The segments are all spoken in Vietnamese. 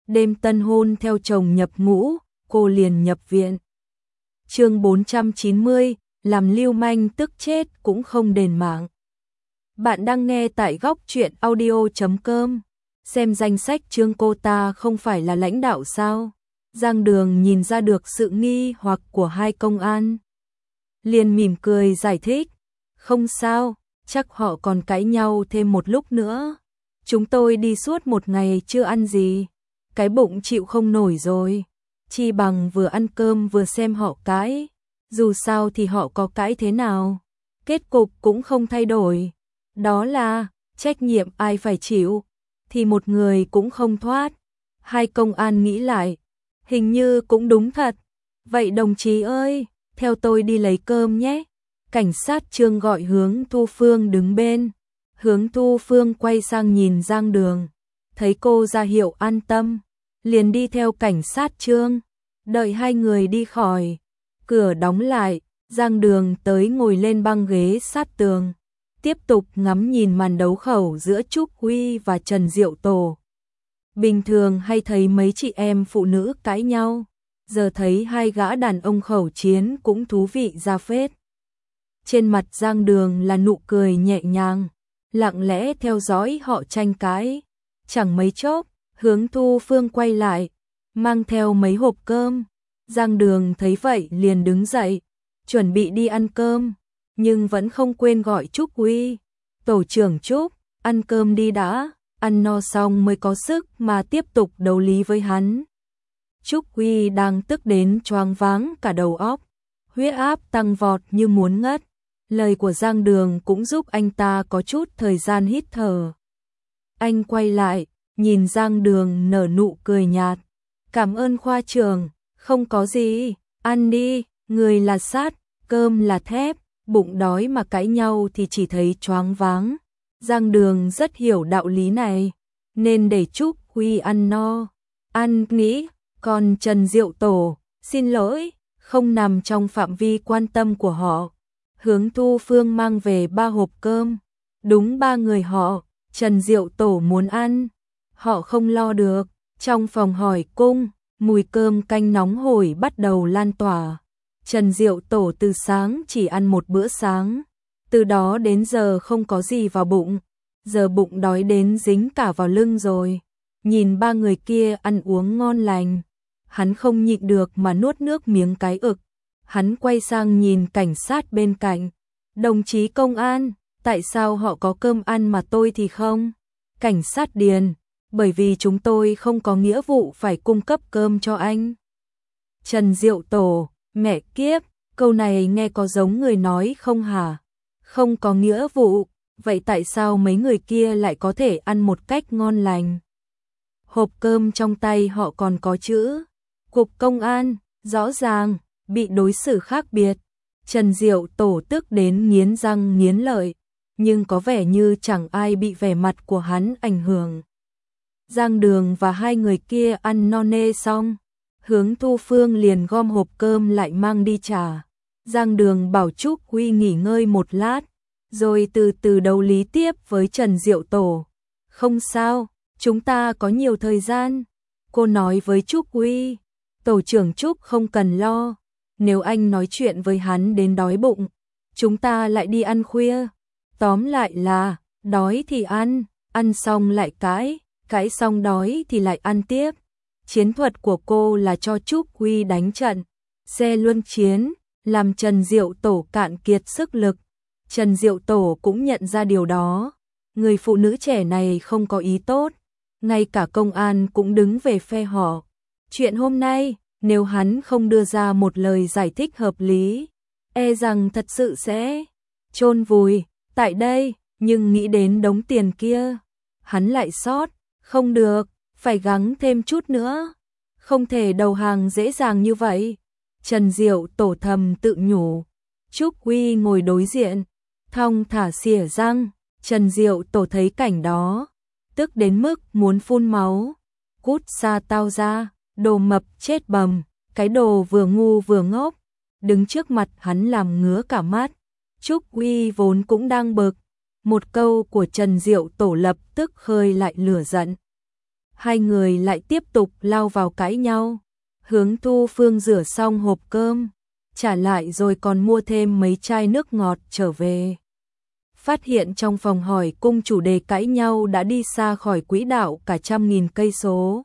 đêm tân hôn theo chồng nhập ngũ, cô liền nhập viện. Chương 490, làm lưu manh tức chết cũng không đền mạng. Bạn đang nghe tại góc truyện audio.com. Xem danh sách chương cô ta không phải là lãnh đạo sao? Giang Đường nhìn ra được sự nghi hoặc của hai công an. Liền mỉm cười giải thích. Không sao, chắc họ còn cãi nhau thêm một lúc nữa. Chúng tôi đi suốt một ngày chưa ăn gì. Cái bụng chịu không nổi rồi. Chi bằng vừa ăn cơm vừa xem họ cãi. Dù sao thì họ có cãi thế nào, kết cục cũng không thay đổi. Đó là trách nhiệm ai phải chịu, thì một người cũng không thoát. Hai công an nghĩ lại, hình như cũng đúng thật. Vậy đồng chí ơi, theo tôi đi lấy cơm nhé. Cảnh sát Trương gọi Hướng Thu Phương đứng bên. Hướng Thu Phương quay sang nhìn Giang Đường, thấy cô ra hiệu an tâm, liền đi theo cảnh sát Trương. Đợi hai người đi khỏi, cửa đóng lại, Giang Đường tới ngồi lên băng ghế sát tường, tiếp tục ngắm nhìn màn đấu khẩu giữa Trúc Huy và Trần Diệu Tổ. Bình thường hay thấy mấy chị em phụ nữ cãi nhau, giờ thấy hai gã đàn ông khẩu chiến cũng thú vị ra phết. Trên mặt Giang Đường là nụ cười nhẹ nhàng, lặng lẽ theo dõi họ tranh cãi. Chẳng mấy chốc, Hướng Thu Phương quay lại, mang theo mấy hộp cơm. Giang Đường thấy vậy liền đứng dậy, chuẩn bị đi ăn cơm, nhưng vẫn không quên gọi Trúc Huy. Tổ trưởng Trúc, ăn cơm đi đã, ăn no xong mới có sức mà tiếp tục đấu lý với hắn. Trúc Huy đang tức đến choáng váng cả đầu óc, huyết áp tăng vọt như muốn ngất. Lời của Giang Đường cũng giúp anh ta có chút thời gian hít thở. Anh quay lại, nhìn Giang Đường nở nụ cười nhạt. Cảm ơn khoa trưởng, không có gì, ăn đi, người là sắt, cơm là thép, bụng đói mà cãi nhau thì chỉ thấy choáng váng. Giang Đường rất hiểu đạo lý này, nên để Trúc Huy ăn no, ăn nghĩ, còn Trần Diệu Tổ, xin lỗi, không nằm trong phạm vi quan tâm của họ. Hướng Thu Phương mang về 3 hộp cơm, đúng 3 người họ, Trần Diệu Tổ muốn ăn, họ không lo được. Trong phòng hỏi cung, mùi cơm canh nóng hổi bắt đầu lan tỏa. Trần Diệu Tổ từ sáng chỉ ăn một bữa sáng, từ đó đến giờ không có gì vào bụng, giờ bụng đói đến dính cả vào lưng rồi. Nhìn 3 người kia ăn uống ngon lành, hắn không nhịn được mà nuốt nước miếng cái ực. Hắn quay sang nhìn cảnh sát bên cạnh. Đồng chí công an, tại sao họ có cơm ăn mà tôi thì không? Cảnh sát Điền, bởi vì chúng tôi không có nghĩa vụ phải cung cấp cơm cho anh. Trần Diệu Tổ, mẹ kiếp, câu này nghe có giống người nói không hả? Không có nghĩa vụ, vậy tại sao mấy người kia lại có thể ăn một cách ngon lành? Hộp cơm trong tay họ còn có chữ Cục Công an, rõ ràng bị đối xử khác biệt. Trần Diệu Tổ tức đến nghiến răng nghiến lợi, nhưng có vẻ như chẳng ai bị vẻ mặt của hắn ảnh hưởng. Giang Đường và hai người kia ăn no nê xong, Hướng Thu Phương liền gom hộp cơm lại mang đi trả. Giang Đường bảo Trúc Huy nghỉ ngơi một lát, rồi từ từ đấu lý tiếp với Trần Diệu Tổ. Không sao, chúng ta có nhiều thời gian. Cô nói với Trúc Huy, tổ trưởng Trúc không cần lo, nếu anh nói chuyện với hắn đến đói bụng, chúng ta lại đi ăn khuya. Tóm lại là, đói thì ăn xong lại cãi, cãi xong đói thì lại ăn tiếp. Chiến thuật của cô là cho Trúc Huy đánh trận, xe luân chiến, làm Trần Diệu Tổ cạn kiệt sức lực. Trần Diệu Tổ cũng nhận ra điều đó, người phụ nữ trẻ này không có ý tốt, ngay cả công an cũng đứng về phe họ. Chuyện hôm nay, nếu hắn không đưa ra một lời giải thích hợp lý, e rằng thật sự sẽ chôn vùi tại đây, nhưng nghĩ đến đống tiền kia, hắn lại sót, không được, phải gắng thêm chút nữa, không thể đầu hàng dễ dàng như vậy. Trần Diệu Tổ thầm tự nhủ. Trúc Huy ngồi đối diện, thong thả xỉa răng. Trần Diệu Tổ thấy cảnh đó, tức đến mức muốn phun máu. Cút xa tao ra, đồ mập chết bầm, cái đồ vừa ngu vừa ngốc. Đứng trước mặt hắn làm ngứa cả mắt. Trúc Huy vốn cũng đang bực, một câu của Trần Diệu Tổ lập tức khơi lại lửa giận. Hai người lại tiếp tục lao vào cãi nhau. Hướng Thu Phương rửa xong hộp cơm, trả lại rồi còn mua thêm mấy chai nước ngọt trở về. Phát hiện trong phòng hỏi cung chủ đề cãi nhau đã đi xa khỏi quỹ đạo cả 100.000 cây số.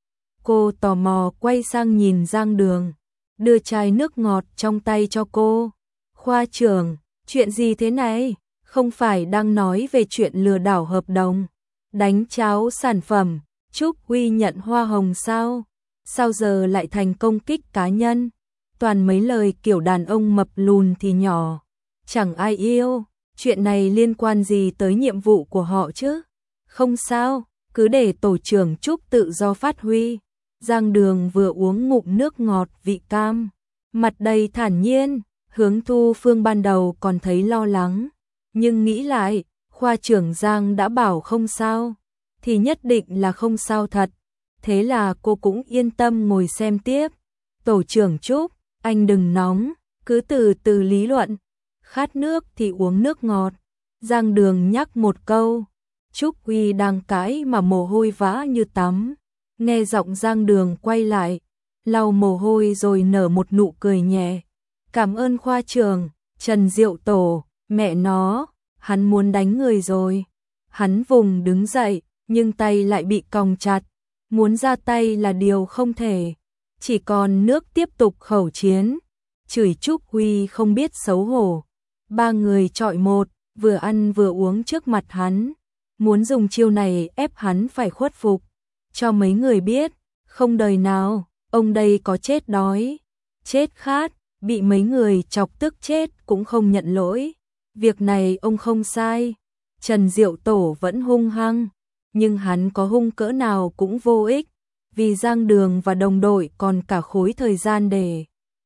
Cô tò mò quay sang nhìn Giang Đường, đưa chai nước ngọt trong tay cho cô. Khoa trưởng, chuyện gì thế này? Không phải đang nói về chuyện lừa đảo hợp đồng, đánh cháo sản phẩm, Trúc Huy nhận hoa hồng sao? Sao giờ lại thành công kích cá nhân? Toàn mấy lời kiểu đàn ông mập lùn thì nhỏ, chẳng ai yêu. Chuyện này liên quan gì tới nhiệm vụ của họ chứ? Không sao, cứ để tổ trưởng Trúc tự do phát huy. Giang Đường vừa uống ngụm nước ngọt vị cam, mặt đầy thản nhiên. Hướng Thu Phương ban đầu còn thấy lo lắng, nhưng nghĩ lại, khoa trưởng Giang đã bảo không sao, thì nhất định là không sao thật. Thế là cô cũng yên tâm ngồi xem tiếp. Tổ trưởng Trúc, anh đừng nóng, cứ từ từ lý luận. Khát nước thì uống nước ngọt. Giang Đường nhắc một câu. Trúc Huy đang cãi mà mồ hôi vã như tắm. Nghe giọng Giang Đường quay lại, lau mồ hôi rồi nở một nụ cười nhẹ. Cảm ơn khoa trưởng. Trần Diệu Tổ, mẹ nó, hắn muốn đánh người rồi. Hắn vùng đứng dậy, nhưng tay lại bị còng chặt. Muốn ra tay là điều không thể. Chỉ còn nước tiếp tục khẩu chiến. Chửi Trúc Huy không biết xấu hổ. Ba người chọi một, vừa ăn vừa uống trước mặt hắn. Muốn dùng chiêu này ép hắn phải khuất phục. Cho mấy người biết, không đời nào, ông đây có chết đói, chết khát, bị mấy người chọc tức chết cũng không nhận lỗi. Việc này ông không sai. Trần Diệu Tổ vẫn hung hăng, nhưng hắn có hung cỡ nào cũng vô ích. Vì Giang Đường và đồng đội còn cả khối thời gian để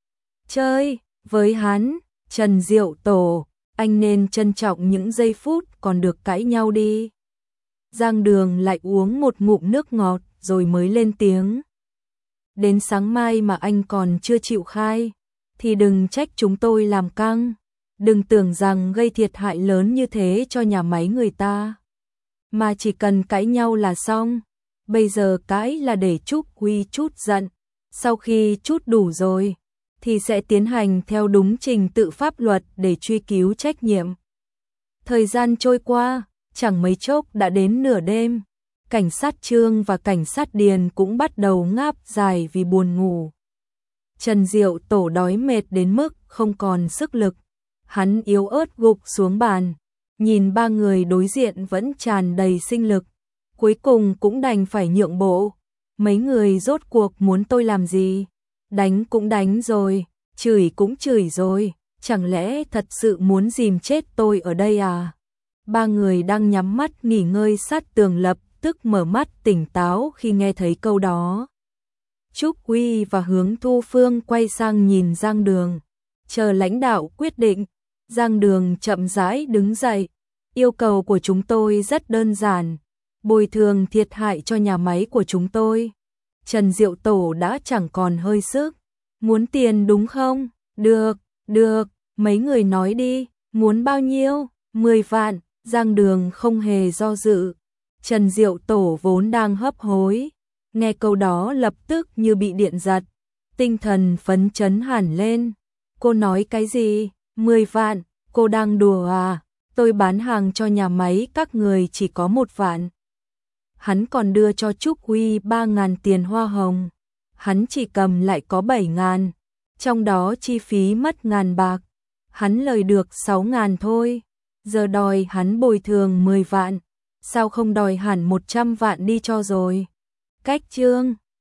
chơi với hắn. Trần Diệu Tổ, anh nên trân trọng những giây phút còn được cãi nhau đi. Giang Đường lại uống một ngụm nước ngọt rồi mới lên tiếng. Đến sáng mai mà anh còn chưa chịu khai, thì đừng trách chúng tôi làm căng. Đừng tưởng rằng gây thiệt hại lớn như thế cho nhà máy người ta, mà chỉ cần cãi nhau là xong. Bây giờ cãi là để Trúc Huy chút giận, sau khi chút đủ rồi thì sẽ tiến hành theo đúng trình tự pháp luật để truy cứu trách nhiệm. Thời gian trôi qua, chẳng mấy chốc đã đến nửa đêm. Cảnh sát Trương và cảnh sát Điền cũng bắt đầu ngáp dài vì buồn ngủ. Trần Diệu Tổ đói mệt đến mức không còn sức lực. Hắn yếu ớt gục xuống bàn, nhìn ba người đối diện vẫn tràn đầy sinh lực. Cuối cùng cũng đành phải nhượng bộ. Mấy người rốt cuộc muốn tôi làm gì? Đánh cũng đánh rồi, chửi cũng chửi rồi, chẳng lẽ thật sự muốn dìm chết tôi ở đây à? Ba người đang nhắm mắt nghỉ ngơi sát tường lập tức mở mắt tỉnh táo khi nghe thấy câu đó. Trúc Huy và Hướng Thu Phương quay sang nhìn Giang Đường, chờ lãnh đạo quyết định. Giang Đường chậm rãi đứng dậy. Yêu cầu của chúng tôi rất đơn giản, bồi thường thiệt hại cho nhà máy của chúng tôi. Trần Diệu Tổ đã chẳng còn hơi sức. Muốn tiền đúng không? Được, được, mấy người nói đi, muốn bao nhiêu? 10 vạn, Giang Đường không hề do dự. Trần Diệu Tổ vốn đang hấp hối, nghe câu đó lập tức như bị điện giật, tinh thần phấn chấn hẳn lên. Cô nói cái gì? 10 vạn, cô đang đùa à? Tôi bán hàng cho nhà máy các người chỉ có 1 vạn. Hắn còn đưa cho Trúc Huy 3.000 tiền hoa hồng. Hắn chỉ cầm lại có 7.000, trong đó chi phí mất 1.000 bạc. Hắn lời được 6.000 thôi. Giờ đòi hắn bồi thường 10 vạn. Sao không đòi hẳn 100 vạn đi cho rồi? Cách Trương